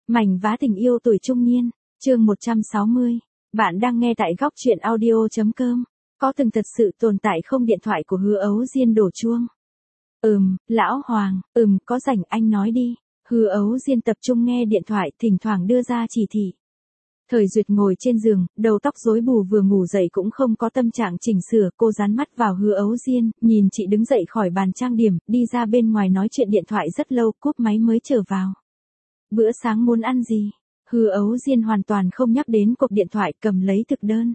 Mảnh vá tình yêu tuổi trung niên, chương 160. Bạn đang nghe tại góc truyện audio.com. Có từng thật sự tồn tại không điện thoại của Hứa Ấu Diên đổ chuông? Lão Hoàng, có rảnh anh nói đi. Hứa Ấu Diên tập trung nghe điện thoại, thỉnh thoảng đưa ra chỉ thị. Thời Duyệt ngồi trên giường, đầu tóc rối bù vừa ngủ dậy cũng không có tâm trạng chỉnh sửa, cô dán mắt vào Hứa Ấu Diên, nhìn chị đứng dậy khỏi bàn trang điểm, đi ra bên ngoài nói chuyện điện thoại rất lâu, cúp máy mới trở vào. Bữa sáng muốn ăn gì? Hứa Ấu Diên hoàn toàn không nhắc đến cuộc điện thoại, cầm lấy thực đơn.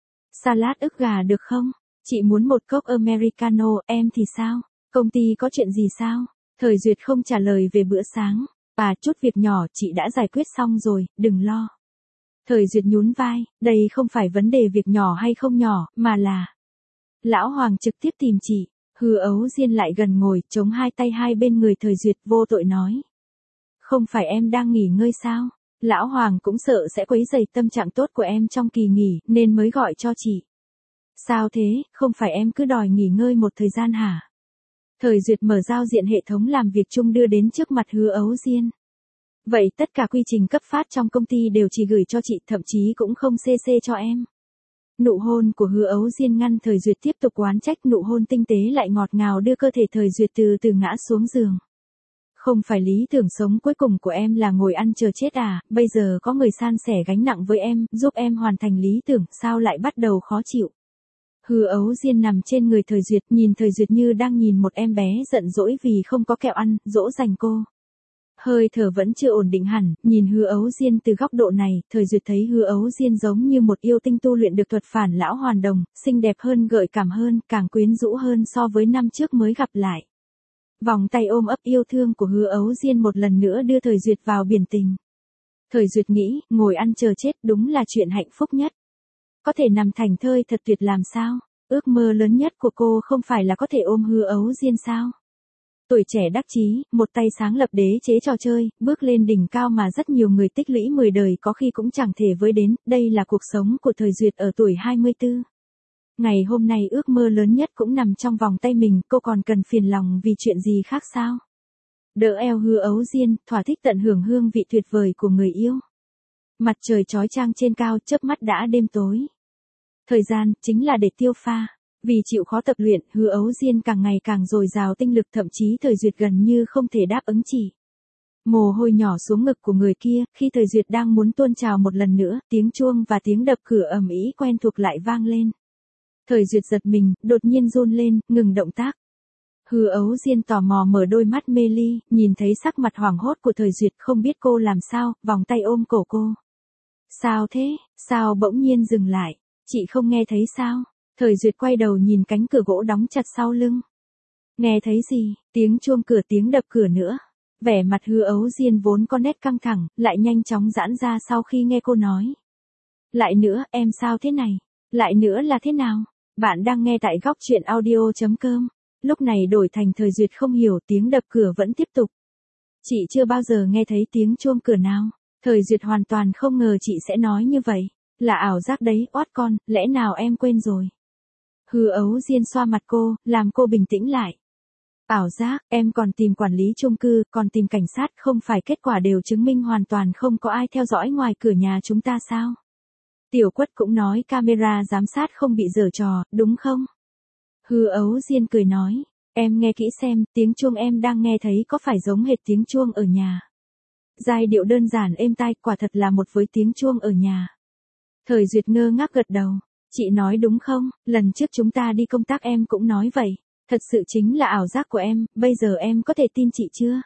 Salad ức gà được không? Chị muốn một cốc Americano, em thì sao? Công ty có chuyện gì sao? Thời Duyệt không trả lời về bữa sáng. Chút việc nhỏ chị đã giải quyết xong rồi, đừng lo. Thời Duyệt nhún vai, đây không phải vấn đề việc nhỏ hay không nhỏ, mà là... Lão Hoàng trực tiếp tìm chị. Hứa Ấu Diên lại gần ngồi, chống hai tay hai bên người Thời Duyệt, vô tội nói. Không phải em đang nghỉ ngơi sao? Lão Hoàng cũng sợ sẽ quấy rầy tâm trạng tốt của em trong kỳ nghỉ, nên mới gọi cho chị. Sao thế, không phải em cứ đòi nghỉ ngơi một thời gian hả? Thời Duyệt mở giao diện hệ thống làm việc chung đưa đến trước mặt Hứa Ấu Diên. Vậy tất cả quy trình cấp phát trong công ty đều chỉ gửi cho chị, thậm chí cũng không CC cho em. Nụ hôn của Hứa Ấu Diên ngăn Thời Duyệt tiếp tục oán trách, nụ hôn tinh tế lại ngọt ngào đưa cơ thể Thời Duyệt từ từ ngã xuống giường. Không phải lý tưởng sống cuối cùng của em là ngồi ăn chờ chết à, bây giờ có người san sẻ gánh nặng với em, giúp em hoàn thành lý tưởng, sao lại bắt đầu khó chịu. Hứa Ấu Diên nằm trên người Thời Duyệt, nhìn Thời Duyệt như đang nhìn một em bé giận dỗi vì không có kẹo ăn, dỗ dành cô. Hơi thở vẫn chưa ổn định hẳn, nhìn Hứa Ấu Diên từ góc độ này, Thời Duyệt thấy Hứa Ấu Diên giống như một yêu tinh tu luyện được thuật phản lão hoàn đồng, xinh đẹp hơn, gợi cảm hơn, càng quyến rũ hơn so với năm trước mới gặp lại. Vòng tay ôm ấp yêu thương của Hứa Ấu Diên một lần nữa đưa Thời Duyệt vào biển tình. Thời Duyệt nghĩ, ngồi ăn chờ chết đúng là chuyện hạnh phúc nhất. Có thể nằm thảnh thơi thật tuyệt làm sao? Ước mơ lớn nhất của cô không phải là có thể ôm Hứa Ấu Diên sao? Tuổi trẻ đắc chí, một tay sáng lập đế chế trò chơi, bước lên đỉnh cao mà rất nhiều người tích lũy 10 đời có khi cũng chẳng thể với đến, đây là cuộc sống của Thời Duyệt ở tuổi 24. Ngày hôm nay ước mơ lớn nhất cũng nằm trong vòng tay mình, cô còn cần phiền lòng vì chuyện gì khác sao? Đỡ eo Hứa Ấu Diên, thỏa thích tận hưởng hương vị tuyệt vời của người yêu. Mặt trời chói chang trên cao, chớp mắt đã đêm tối. Thời gian, chính là để tiêu pha. Vì chịu khó tập luyện, Hứa Ấu Diên càng ngày càng dồi dào tinh lực, thậm chí Thời Duyệt gần như không thể đáp ứng chỉ. Mồ hôi nhỏ xuống ngực của người kia, khi Thời Duyệt đang muốn tuôn trào một lần nữa, tiếng chuông và tiếng đập cửa ầm ĩ quen thuộc lại vang lên. Thời Duyệt giật mình, đột nhiên run lên, ngừng động tác. Hứa Ấu Diên tò mò mở đôi mắt mê ly, nhìn thấy sắc mặt hoảng hốt của Thời Duyệt, không biết cô làm sao, vòng tay ôm cổ cô. Sao thế, sao bỗng nhiên dừng lại, chị không nghe thấy sao? Thời Duyệt quay đầu nhìn cánh cửa gỗ đóng chặt sau lưng. Nghe thấy gì, tiếng chuông cửa, tiếng đập cửa nữa. Vẻ mặt Hứa Ấu Diên vốn có nét căng thẳng, lại nhanh chóng giãn ra sau khi nghe cô nói. Lại nữa, em sao thế này? Lại nữa là thế nào? Bạn đang nghe tại góc truyện audio.com. Lúc này đổi thành Thời Duyệt không hiểu, tiếng đập cửa vẫn tiếp tục. Chị chưa bao giờ nghe thấy tiếng chuông cửa nào. Thời Duyệt hoàn toàn không ngờ chị sẽ nói như vậy. Là ảo giác đấy, oát con, lẽ nào em quên rồi? Hứa Ấu Diên xoa mặt cô, làm cô bình tĩnh lại. Ảo giác, em còn tìm quản lý chung cư, còn tìm cảnh sát, không phải kết quả đều chứng minh hoàn toàn không có ai theo dõi ngoài cửa nhà chúng ta sao? Tiểu Quất cũng nói camera giám sát không bị giở trò, đúng không? Hứa Ấu Diên cười nói, em nghe kỹ xem, tiếng chuông em đang nghe thấy có phải giống hệt tiếng chuông ở nhà? Giai điệu đơn giản êm tai, quả thật là một với tiếng chuông ở nhà. Thời Duyệt ngơ ngác gật đầu. Chị nói đúng không, lần trước chúng ta đi công tác em cũng nói vậy. Thật sự chính là ảo giác của em, bây giờ em có thể tin chị chưa?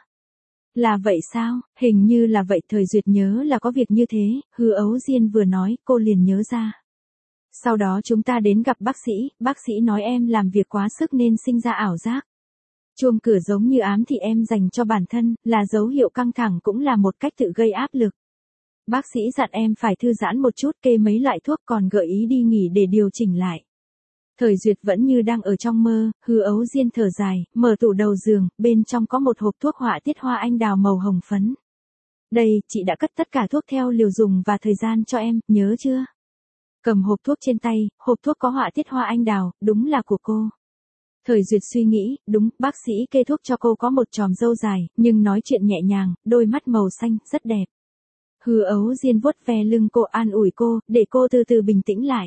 Là vậy sao, hình như là vậy. Thời Duyệt nhớ là có việc như thế, Hứa Ấu Diên vừa nói, cô liền nhớ ra. Sau đó chúng ta đến gặp bác sĩ nói em làm việc quá sức nên sinh ra ảo giác. Chuông cửa giống như ám thị em dành cho bản thân, là dấu hiệu căng thẳng, cũng là một cách tự gây áp lực. Bác sĩ dặn em phải thư giãn một chút, kê mấy loại thuốc, còn gợi ý đi nghỉ để điều chỉnh lại. Thời Duyệt vẫn như đang ở trong mơ, Hứa Ấu Diên thở dài, mở tủ đầu giường, bên trong có một hộp thuốc họa tiết hoa anh đào màu hồng phấn. Đây, chị đã cất tất cả thuốc theo liều dùng và thời gian cho em, nhớ chưa? Cầm hộp thuốc trên tay, hộp thuốc có họa tiết hoa anh đào, đúng là của cô. Thời Duyệt suy nghĩ, đúng, bác sĩ kê thuốc cho cô có một chòm râu dài, nhưng nói chuyện nhẹ nhàng, đôi mắt màu xanh, rất đẹp. Hứa Ấu Diên vuốt ve lưng cô an ủi cô, để cô từ từ bình tĩnh lại.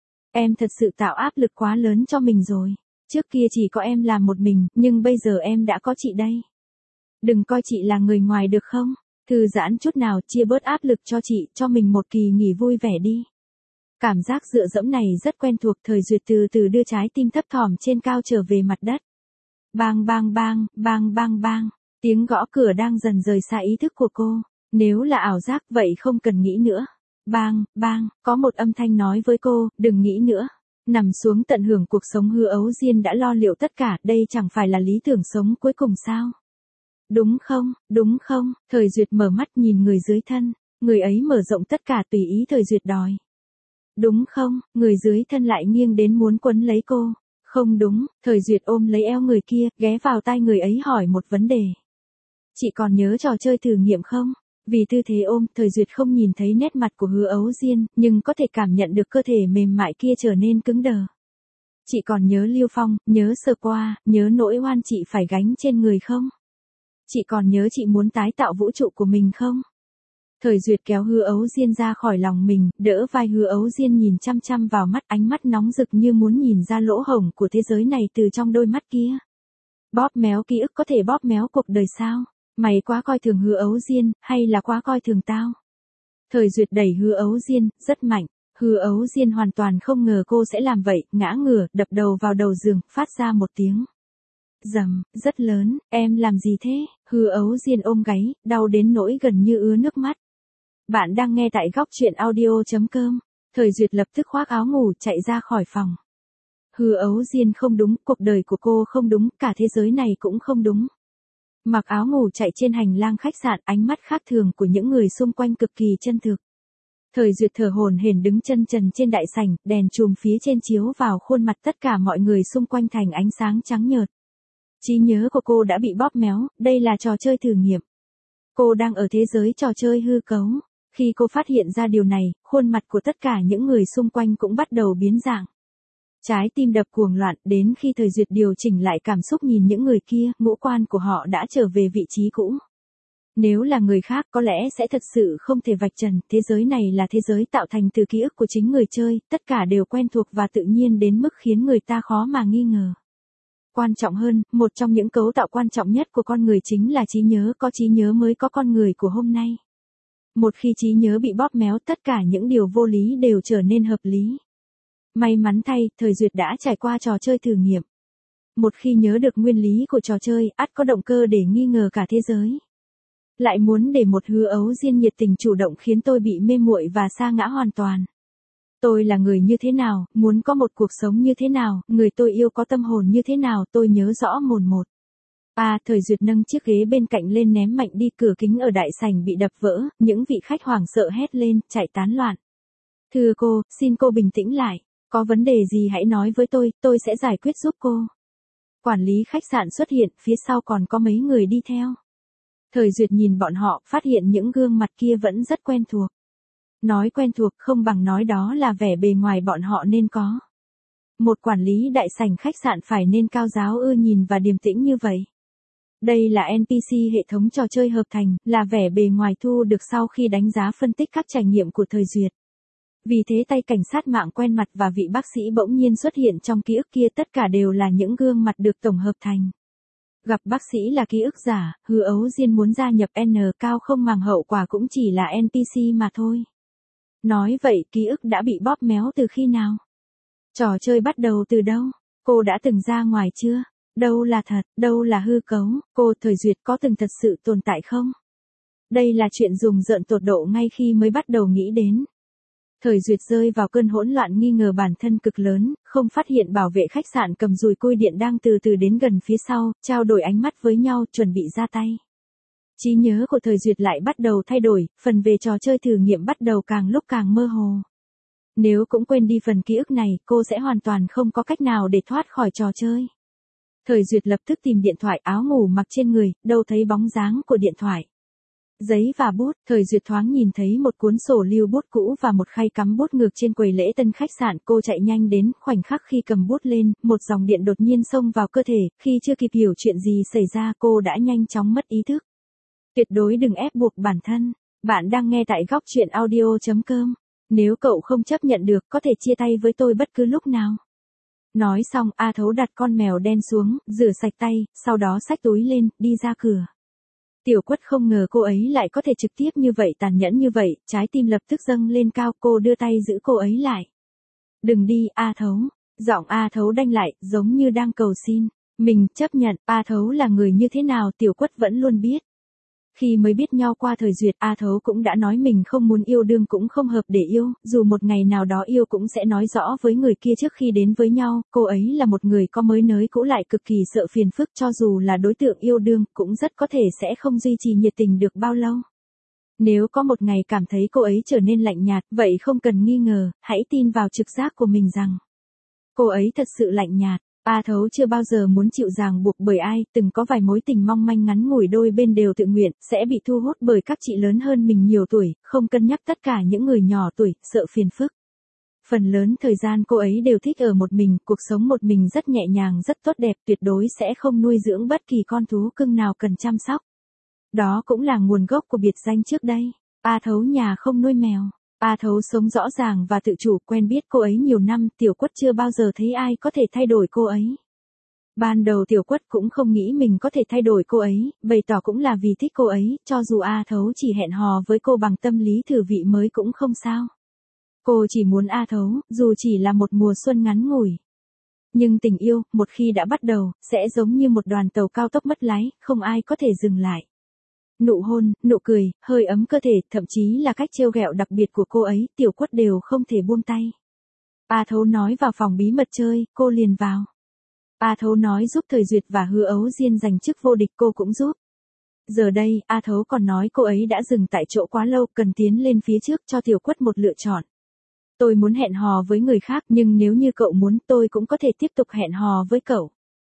Em thật sự tạo áp lực quá lớn cho mình rồi. Trước kia chỉ có em làm một mình, nhưng bây giờ em đã có chị đây. Đừng coi chị là người ngoài được không? Thư giãn chút nào, chia bớt áp lực cho chị, cho mình một kỳ nghỉ vui vẻ đi. Cảm giác dựa dẫm này rất quen thuộc. Thời Duyệt từ từ đưa trái tim thấp thỏm trên cao trở về mặt đất. Bang bang bang, bang bang bang. Tiếng gõ cửa đang dần rời xa ý thức của cô. Nếu là ảo giác vậy không cần nghĩ nữa. Bang, bang, có một âm thanh nói với cô, đừng nghĩ nữa. Nằm xuống tận hưởng cuộc sống. Hứa Ấu Diên đã lo liệu tất cả, đây chẳng phải là lý tưởng sống cuối cùng sao? Đúng không, đúng không? Thời Duyệt mở mắt nhìn người dưới thân, người ấy mở rộng tất cả tùy ý Thời Duyệt đòi. Đúng không? Người dưới thân lại nghiêng đến muốn quấn lấy cô. Không đúng, Thời Duyệt ôm lấy eo người kia, ghé vào tai người ấy hỏi một vấn đề. Chị còn nhớ trò chơi thử nghiệm không? Vì tư thế ôm, Thời Duyệt không nhìn thấy nét mặt của Hứa Ấu Diên, nhưng có thể cảm nhận được cơ thể mềm mại kia trở nên cứng đờ. Chị còn nhớ Liêu Phong, nhớ sơ qua, nhớ nỗi oan chị phải gánh trên người không? Chị còn nhớ chị muốn tái tạo vũ trụ của mình không? Thời Duyệt kéo Hứa Ấu Diên ra khỏi lòng mình, đỡ vai Hứa Ấu Diên nhìn chăm chăm vào mắt, ánh mắt nóng rực như muốn nhìn ra lỗ hổng của thế giới này từ trong đôi mắt kia. Bóp méo ký ức có thể bóp méo cuộc đời sao? Mày quá coi thường Hứa Ấu Diên, hay là quá coi thường tao? Thời Duyệt đẩy Hứa Ấu Diên, rất mạnh. Hứa Ấu Diên hoàn toàn không ngờ cô sẽ làm vậy, ngã ngửa, đập đầu vào đầu giường, phát ra một tiếng rầm, rất lớn. Em làm gì thế? Hứa Ấu Diên ôm gáy, đau đến nỗi gần như ứa nước mắt. Bạn đang nghe tại góc truyện audio.com. Thời Duyệt lập tức khoác áo ngủ chạy ra khỏi phòng. Hứa Ấu Diên không đúng, cuộc đời của cô không đúng, cả thế giới này cũng không đúng. Mặc áo ngủ chạy trên hành lang khách sạn, ánh mắt khác thường của những người xung quanh cực kỳ chân thực. Thời Duyệt thở hổn hển đứng chân trần trên đại sảnh, đèn chùm phía trên chiếu vào khuôn mặt tất cả mọi người xung quanh thành ánh sáng trắng nhợt. Trí nhớ của cô đã bị bóp méo, đây là trò chơi thử nghiệm. Cô đang ở thế giới trò chơi hư cấu. Khi cô phát hiện ra điều này, khuôn mặt của tất cả những người xung quanh cũng bắt đầu biến dạng. Trái tim đập cuồng loạn, đến khi Thời Duyệt điều chỉnh lại cảm xúc nhìn những người kia, ngũ quan của họ đã trở về vị trí cũ. Nếu là người khác có lẽ sẽ thật sự không thể vạch trần, thế giới này là thế giới tạo thành từ ký ức của chính người chơi, tất cả đều quen thuộc và tự nhiên đến mức khiến người ta khó mà nghi ngờ. Quan trọng hơn, một trong những cấu tạo quan trọng nhất của con người chính là trí nhớ, có trí nhớ mới có con người của hôm nay. Một khi trí nhớ bị bóp méo, tất cả những điều vô lý đều trở nên hợp lý. May mắn thay, Thời Duyệt đã trải qua trò chơi thử nghiệm. Một khi nhớ được nguyên lý của trò chơi, ắt có động cơ để nghi ngờ cả thế giới. Lại muốn để một Hứa Ấu Diên nhiệt tình chủ động khiến tôi bị mê muội và sa ngã hoàn toàn. Tôi là người như thế nào, muốn có một cuộc sống như thế nào, người tôi yêu có tâm hồn như thế nào, tôi nhớ rõ mồn một. Thời Duyệt nâng chiếc ghế bên cạnh lên ném mạnh đi, cửa kính ở đại sảnh bị đập vỡ, những vị khách hoảng sợ hét lên, chạy tán loạn. Thưa cô, xin cô bình tĩnh lại, có vấn đề gì hãy nói với tôi sẽ giải quyết giúp cô. Quản lý khách sạn xuất hiện, phía sau còn có mấy người đi theo. Thời Duyệt nhìn bọn họ, phát hiện những gương mặt kia vẫn rất quen thuộc. Nói quen thuộc không bằng nói đó là vẻ bề ngoài bọn họ nên có. Một quản lý đại sảnh khách sạn phải nên cao giáo ưa nhìn và điềm tĩnh như vậy. Đây là NPC hệ thống trò chơi hợp thành, là vẻ bề ngoài thu được sau khi đánh giá phân tích các trải nghiệm của Thời Duyệt. Vì thế tay cảnh sát mạng quen mặt và vị bác sĩ bỗng nhiên xuất hiện trong ký ức kia, tất cả đều là những gương mặt được tổng hợp thành. Gặp bác sĩ là ký ức giả, Hứa Ấu Diên muốn gia nhập N cao không màng hậu quả cũng chỉ là NPC mà thôi. Nói vậy ký ức đã bị bóp méo từ khi nào? Trò chơi bắt đầu từ đâu? Cô đã từng ra ngoài chưa? Đâu là thật, đâu là hư cấu? Cô Thời Duyệt có từng thật sự tồn tại không? Đây là chuyện rùng rợn tột độ ngay khi mới bắt đầu nghĩ đến. Thời Duyệt rơi vào cơn hỗn loạn nghi ngờ bản thân cực lớn, không phát hiện bảo vệ khách sạn cầm dùi cui điện đang từ từ đến gần phía sau, trao đổi ánh mắt với nhau, chuẩn bị ra tay. Trí nhớ của Thời Duyệt lại bắt đầu thay đổi, phần về trò chơi thử nghiệm bắt đầu càng lúc càng mơ hồ. Nếu cũng quên đi phần ký ức này, cô sẽ hoàn toàn không có cách nào để thoát khỏi trò chơi. Thời Duyệt lập tức tìm điện thoại, áo ngủ mặc trên người, đâu thấy bóng dáng của điện thoại. Giấy và bút, Thời Duyệt thoáng nhìn thấy một cuốn sổ lưu bút cũ và một khay cắm bút ngược trên quầy lễ tân khách sạn. Cô chạy nhanh đến, khoảnh khắc khi cầm bút lên, một dòng điện đột nhiên xông vào cơ thể, khi chưa kịp hiểu chuyện gì xảy ra cô đã nhanh chóng mất ý thức. Tuyệt đối đừng ép buộc bản thân. Bạn đang nghe tại góc chuyện audio.com. Nếu cậu không chấp nhận được có thể chia tay với tôi bất cứ lúc nào. Nói xong A Thấu đặt con mèo đen xuống, rửa sạch tay, sau đó xách túi lên, đi ra cửa. Tiểu Quất không ngờ cô ấy lại có thể trực tiếp như vậy, tàn nhẫn như vậy, trái tim lập tức dâng lên cao, cô đưa tay giữ cô ấy lại. Đừng đi, A Thấu. Giọng A Thấu đanh lại, giống như đang cầu xin. Mình chấp nhận, A Thấu là người như thế nào Tiểu Quất vẫn luôn biết. Khi mới biết nhau qua thời duyệt, A Thấu cũng đã nói mình không muốn yêu đương cũng không hợp để yêu, dù một ngày nào đó yêu cũng sẽ nói rõ với người kia trước khi đến với nhau, cô ấy là một người có mới nới cũ lại cực kỳ sợ phiền phức, cho dù là đối tượng yêu đương, cũng rất có thể sẽ không duy trì nhiệt tình được bao lâu. Nếu có một ngày cảm thấy cô ấy trở nên lạnh nhạt, vậy không cần nghi ngờ, hãy tin vào trực giác của mình rằng cô ấy thật sự lạnh nhạt. A Thấu chưa bao giờ muốn chịu ràng buộc bởi ai, từng có vài mối tình mong manh ngắn ngủi đôi bên đều tự nguyện, sẽ bị thu hút bởi các chị lớn hơn mình nhiều tuổi, không cân nhắc tất cả những người nhỏ tuổi, sợ phiền phức. Phần lớn thời gian cô ấy đều thích ở một mình, cuộc sống một mình rất nhẹ nhàng rất tốt đẹp, tuyệt đối sẽ không nuôi dưỡng bất kỳ con thú cưng nào cần chăm sóc. Đó cũng là nguồn gốc của biệt danh trước đây, A Thấu nhà không nuôi mèo. A Thấu sống rõ ràng và tự chủ, quen biết cô ấy nhiều năm, Tiểu Quất chưa bao giờ thấy ai có thể thay đổi cô ấy. Ban đầu Tiểu Quất cũng không nghĩ mình có thể thay đổi cô ấy, bày tỏ cũng là vì thích cô ấy, cho dù A Thấu chỉ hẹn hò với cô bằng tâm lý thử vị mới cũng không sao. Cô chỉ muốn A Thấu, dù chỉ là một mùa xuân ngắn ngủi. Nhưng tình yêu, một khi đã bắt đầu, sẽ giống như một đoàn tàu cao tốc mất lái, không ai có thể dừng lại. Nụ hôn, nụ cười, hơi ấm cơ thể, thậm chí là cách trêu ghẹo đặc biệt của cô ấy, Tiểu Quất đều không thể buông tay. A Thấu nói vào phòng bí mật chơi, cô liền vào. A Thấu nói giúp Thời Duyệt và Hứa Ấu Diên giành chức vô địch, cô cũng giúp. Giờ đây, A Thấu còn nói cô ấy đã dừng tại chỗ quá lâu, cần tiến lên phía trước cho Tiểu Quất một lựa chọn. Tôi muốn hẹn hò với người khác, nhưng nếu như cậu muốn, tôi cũng có thể tiếp tục hẹn hò với cậu.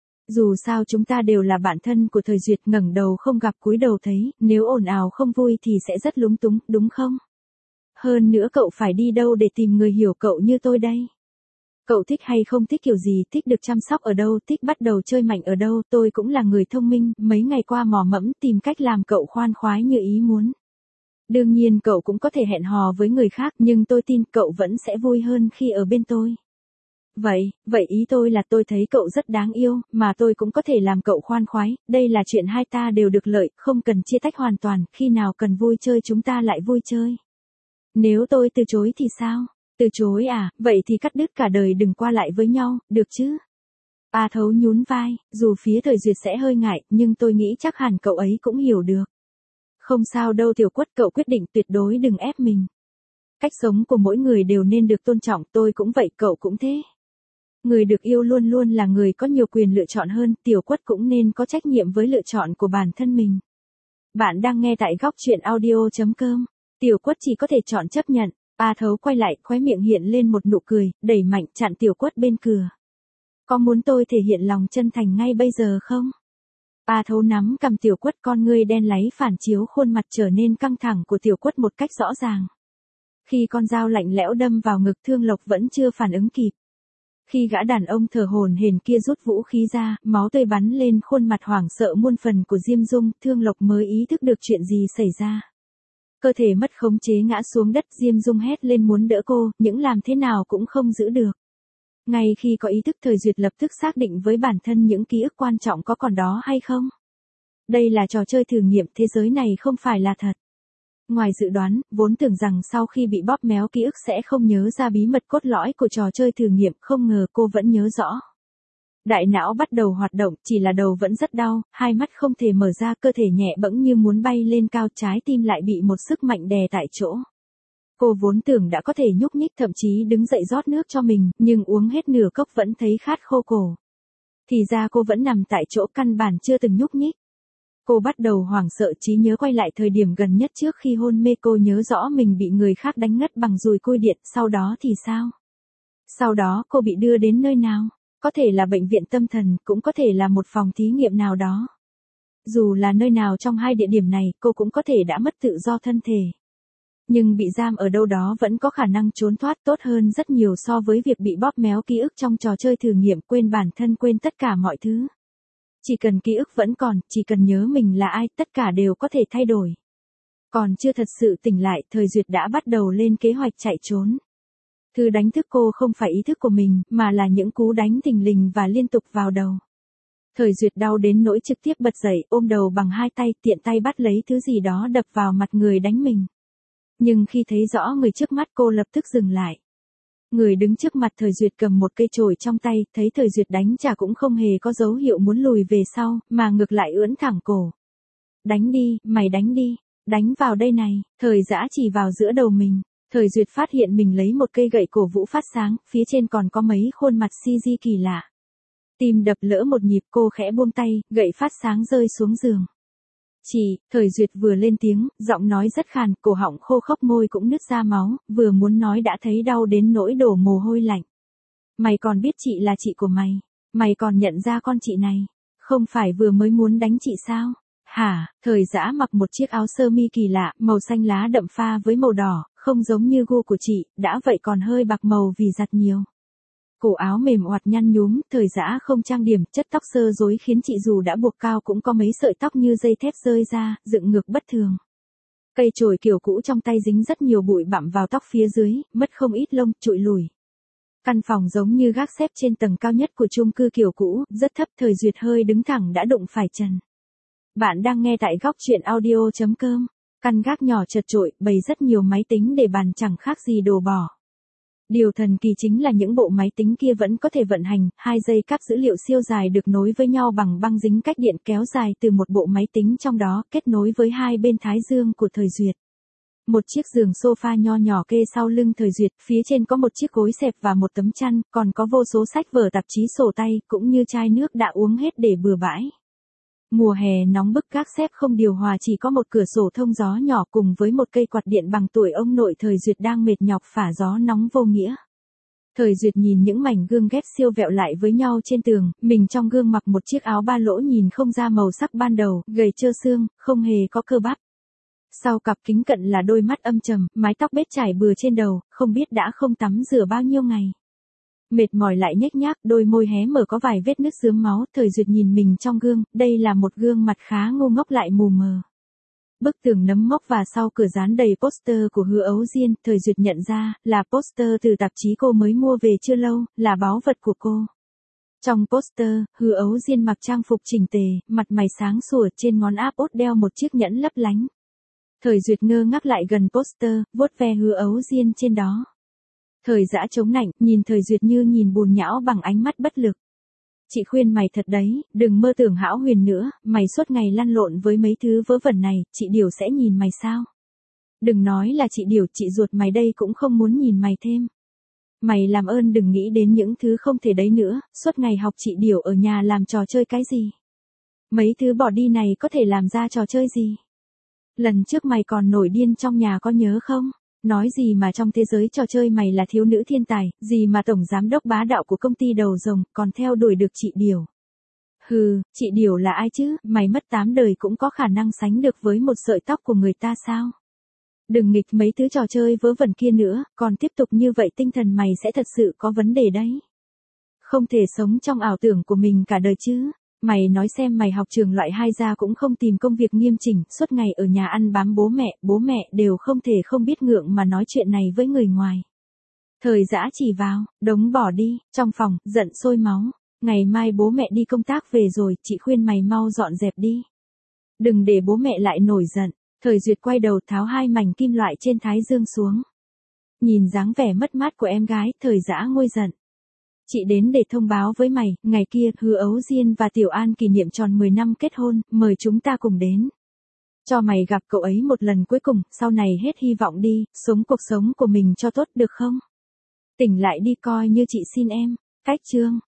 Dù sao chúng ta đều là bạn thân của Thời Duyệt, ngẩng đầu không gặp cúi đầu thấy, nếu ồn ào không vui thì sẽ rất lúng túng, đúng không? Hơn nữa cậu phải đi đâu để tìm người hiểu cậu như tôi đây? Cậu thích hay không thích kiểu gì, thích được chăm sóc ở đâu, thích bắt đầu chơi mạnh ở đâu, tôi cũng là người thông minh, mấy ngày qua mò mẫm tìm cách làm cậu khoan khoái như ý muốn. Đương nhiên cậu cũng có thể hẹn hò với người khác, nhưng tôi tin cậu vẫn sẽ vui hơn khi ở bên tôi. Vậy ý tôi là tôi thấy cậu rất đáng yêu, mà tôi cũng có thể làm cậu khoan khoái, đây là chuyện hai ta đều được lợi, không cần chia tách hoàn toàn, khi nào cần vui chơi chúng ta lại vui chơi. Nếu tôi từ chối thì sao? Từ chối à, vậy thì cắt đứt cả đời đừng qua lại với nhau, được chứ? A Thấu nhún vai, dù phía Thời Duyệt sẽ hơi ngại, nhưng tôi nghĩ chắc hẳn cậu ấy cũng hiểu được. Không sao đâu Tiểu Quất, cậu quyết định tuyệt đối đừng ép mình. Cách sống của mỗi người đều nên được tôn trọng, tôi cũng vậy, cậu cũng thế. Người được yêu luôn luôn là người có nhiều quyền lựa chọn hơn, Tiểu Quất cũng nên có trách nhiệm với lựa chọn của bản thân mình. Bạn đang nghe tại góc chuyện audio.com. Tiểu Quất chỉ có thể chọn chấp nhận. A Thấu quay lại, khóe miệng hiện lên một nụ cười, đẩy mạnh chặn Tiểu Quất bên cửa. Có muốn tôi thể hiện lòng chân thành ngay bây giờ không? A Thấu nắm cầm Tiểu Quất, con ngươi đen láy phản chiếu khuôn mặt trở nên căng thẳng của Tiểu Quất một cách rõ ràng. Khi con dao lạnh lẽo đâm vào ngực, Thương Lộc vẫn chưa phản ứng kịp. Khi gã đàn ông thở hổn hển kia rút vũ khí ra, máu tươi bắn lên khuôn mặt hoảng sợ muôn phần của Diêm Dung, Thương Lộc mới ý thức được chuyện gì xảy ra. Cơ thể mất khống chế ngã xuống đất, Diêm Dung hét lên muốn đỡ cô, nhưng làm thế nào cũng không giữ được. Ngay khi có ý thức, Thời Duyệt lập tức xác định với bản thân những ký ức quan trọng có còn đó hay không. Đây là trò chơi thử nghiệm, thế giới này không phải là thật. Ngoài dự đoán, vốn tưởng rằng sau khi bị bóp méo ký ức sẽ không nhớ ra bí mật cốt lõi của trò chơi thử nghiệm, không ngờ cô vẫn nhớ rõ. Đại não bắt đầu hoạt động, chỉ là đầu vẫn rất đau, hai mắt không thể mở ra, cơ thể nhẹ bẫng như muốn bay lên cao, trái tim lại bị một sức mạnh đè tại chỗ. Cô vốn tưởng đã có thể nhúc nhích, thậm chí đứng dậy rót nước cho mình, nhưng uống hết nửa cốc vẫn thấy khát khô cổ. Thì ra cô vẫn nằm tại chỗ, căn bản chưa từng nhúc nhích. Cô bắt đầu hoảng sợ, trí nhớ quay lại thời điểm gần nhất trước khi hôn mê, cô nhớ rõ mình bị người khác đánh ngất bằng dùi cui điện, sau đó thì sao? Sau đó cô bị đưa đến nơi nào? Có thể là bệnh viện tâm thần, cũng có thể là một phòng thí nghiệm nào đó. Dù là nơi nào trong hai địa điểm này, cô cũng có thể đã mất tự do thân thể. Nhưng bị giam ở đâu đó vẫn có khả năng trốn thoát, tốt hơn rất nhiều so với việc bị bóp méo ký ức trong trò chơi thử nghiệm, quên bản thân, quên tất cả mọi thứ. Chỉ cần ký ức vẫn còn, chỉ cần nhớ mình là ai, tất cả đều có thể thay đổi. Còn chưa thật sự tỉnh lại, Thời Duyệt đã bắt đầu lên kế hoạch chạy trốn. Thứ đánh thức cô không phải ý thức của mình, mà là những cú đánh thình lình và liên tục vào đầu. Thời Duyệt đau đến nỗi trực tiếp bật dậy, ôm đầu bằng hai tay, tiện tay bắt lấy thứ gì đó đập vào mặt người đánh mình. Nhưng khi thấy rõ người trước mắt cô lập tức dừng lại. Người đứng trước mặt Thời Duyệt cầm một cây chổi trong tay, thấy Thời Duyệt đánh trả cũng không hề có dấu hiệu muốn lùi về sau, mà ngược lại ưỡn thẳng cổ. Đánh đi, mày đánh đi, đánh vào đây này, Thời Dã chỉ vào giữa đầu mình. Thời Duyệt phát hiện mình lấy một cây gậy cổ vũ phát sáng, phía trên còn có mấy khuôn mặt CG kỳ lạ. Tim đập lỡ một nhịp, cô khẽ buông tay, gậy phát sáng rơi xuống giường. Chị, Thời Duyệt vừa lên tiếng, giọng nói rất khàn, cổ họng khô khốc, môi cũng nứt ra máu, vừa muốn nói đã thấy đau đến nỗi đổ mồ hôi lạnh. Mày còn biết chị là chị của mày, mày còn nhận ra con chị này, không phải vừa mới muốn đánh chị sao? Hả? Thời Dã mặc một chiếc áo sơ mi kỳ lạ, màu xanh lá đậm pha với màu đỏ, không giống như gu của chị, đã vậy còn hơi bạc màu vì giặt nhiều. Cổ áo mềm oặt nhăn nhúm, Thời Dã không trang điểm, chất tóc sơ rối khiến chị dù đã buộc cao cũng có mấy sợi tóc như dây thép rơi ra, dựng ngược bất thường. Cây chổi kiểu cũ trong tay dính rất nhiều bụi bặm vào tóc phía dưới, mất không ít lông, trụi lủi. Căn phòng giống như gác xếp trên tầng cao nhất của chung cư kiểu cũ, rất thấp. Thời Duyệt hơi đứng thẳng đã đụng phải trần. Bạn đang nghe tại góc truyện audio.com. Căn gác nhỏ chật chội, bày rất nhiều máy tính để bàn chẳng khác gì đồ bỏ. Điều thần kỳ chính là những bộ máy tính kia vẫn có thể vận hành, 2 dây cáp dữ liệu siêu dài được nối với nhau bằng băng dính cách điện kéo dài từ một bộ máy tính trong đó, kết nối với hai bên thái dương của Thời Duyệt. Một chiếc giường sofa nho nhỏ kê sau lưng Thời Duyệt, phía trên có một chiếc gối xẹp và một tấm chăn, còn có vô số sách vở tạp chí sổ tay, cũng như chai nước đã uống hết để bừa bãi. Mùa hè nóng bức, gác xếp không điều hòa, chỉ có một cửa sổ thông gió nhỏ cùng với một cây quạt điện bằng tuổi ông nội Thời Duyệt đang mệt nhọc phả gió nóng vô nghĩa. Thời Duyệt nhìn những mảnh gương ghép siêu vẹo lại với nhau trên tường, mình trong gương mặc một chiếc áo ba lỗ nhìn không ra màu sắc ban đầu, gầy trơ xương, không hề có cơ bắp. Sau cặp kính cận là đôi mắt âm trầm, mái tóc bết trải bừa trên đầu, không biết đã không tắm rửa bao nhiêu ngày. Mệt mỏi lại nhếch nhác, đôi môi hé mở có vài vết nứt rướm máu. Thời Duyệt nhìn mình trong gương, đây là một gương mặt khá ngu ngốc lại mù mờ. Bức tường nấm mốc và sau cửa dán đầy poster của Hứa Ấu Diên. Thời Duyệt nhận ra, là poster từ tạp chí cô mới mua về chưa lâu, là báu vật của cô. Trong poster, Hứa Ấu Diên mặc trang phục chỉnh tề, mặt mày sáng sủa, trên ngón áp út đeo một chiếc nhẫn lấp lánh. Thời Duyệt ngơ ngác lại gần poster, vuốt ve Hứa Ấu Diên trên đó. Thời Dã chống nạnh, nhìn Thời Duyệt như nhìn bùn nhão bằng ánh mắt bất lực. Chị khuyên mày thật đấy, đừng mơ tưởng hão huyền nữa, mày suốt ngày lăn lộn với mấy thứ vớ vẩn này, chị Điều sẽ nhìn mày sao? Đừng nói là chị Điều, chị ruột mày đây cũng không muốn nhìn mày thêm. Mày làm ơn đừng nghĩ đến những thứ không thể đấy nữa, suốt ngày học chị Điều ở nhà làm trò chơi cái gì? Mấy thứ bỏ đi này có thể làm ra trò chơi gì? Lần trước mày còn nổi điên trong nhà có nhớ không? Nói gì mà trong thế giới trò chơi mày là thiếu nữ thiên tài, gì mà tổng giám đốc bá đạo của công ty đầu rồng, còn theo đuổi được chị Điều. Hừ, chị Điều là ai chứ, mày mất 8 đời cũng có khả năng sánh được với một sợi tóc của người ta sao? Đừng nghịch mấy thứ trò chơi vớ vẩn kia nữa, còn tiếp tục như vậy tinh thần mày sẽ thật sự có vấn đề đấy. Không thể sống trong ảo tưởng của mình cả đời chứ. Mày nói xem, mày học trường loại 2 ra cũng không tìm công việc nghiêm chỉnh, suốt ngày ở nhà ăn bám bố mẹ đều không thể không biết ngượng mà nói chuyện này với người ngoài. Thời Dã chỉ vào, đống bỏ đi, trong phòng, giận sôi máu. Ngày mai bố mẹ đi công tác về rồi, chị khuyên mày mau dọn dẹp đi. Đừng để bố mẹ lại nổi giận. Thời Duyệt quay đầu tháo 2 mảnh kim loại trên thái dương xuống. Nhìn dáng vẻ mất mát của em gái, Thời Dã nguôi giận. Chị đến để thông báo với mày, ngày kia, Hứa Ấu Diên và Tiểu An kỷ niệm tròn 10 năm kết hôn, mời chúng ta cùng đến. Cho mày gặp cậu ấy một lần cuối cùng, sau này hết hy vọng đi, sống cuộc sống của mình cho tốt được không? Tỉnh lại đi coi như chị xin em. Cách chương